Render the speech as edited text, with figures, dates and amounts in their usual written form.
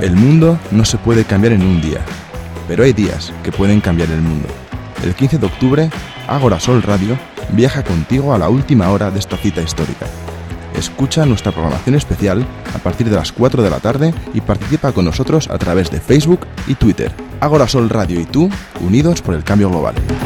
El mundo no se puede cambiar en un día, pero hay días que pueden cambiar el mundo. El 15 de octubre, Ágora Sol Radio viaja contigo a la última hora de esta cita histórica. Escucha nuestra programación especial a partir de las 4 de la tarde y participa con nosotros a través de Facebook y Twitter. Ágora Sol Radio y tú, unidos por el cambio global.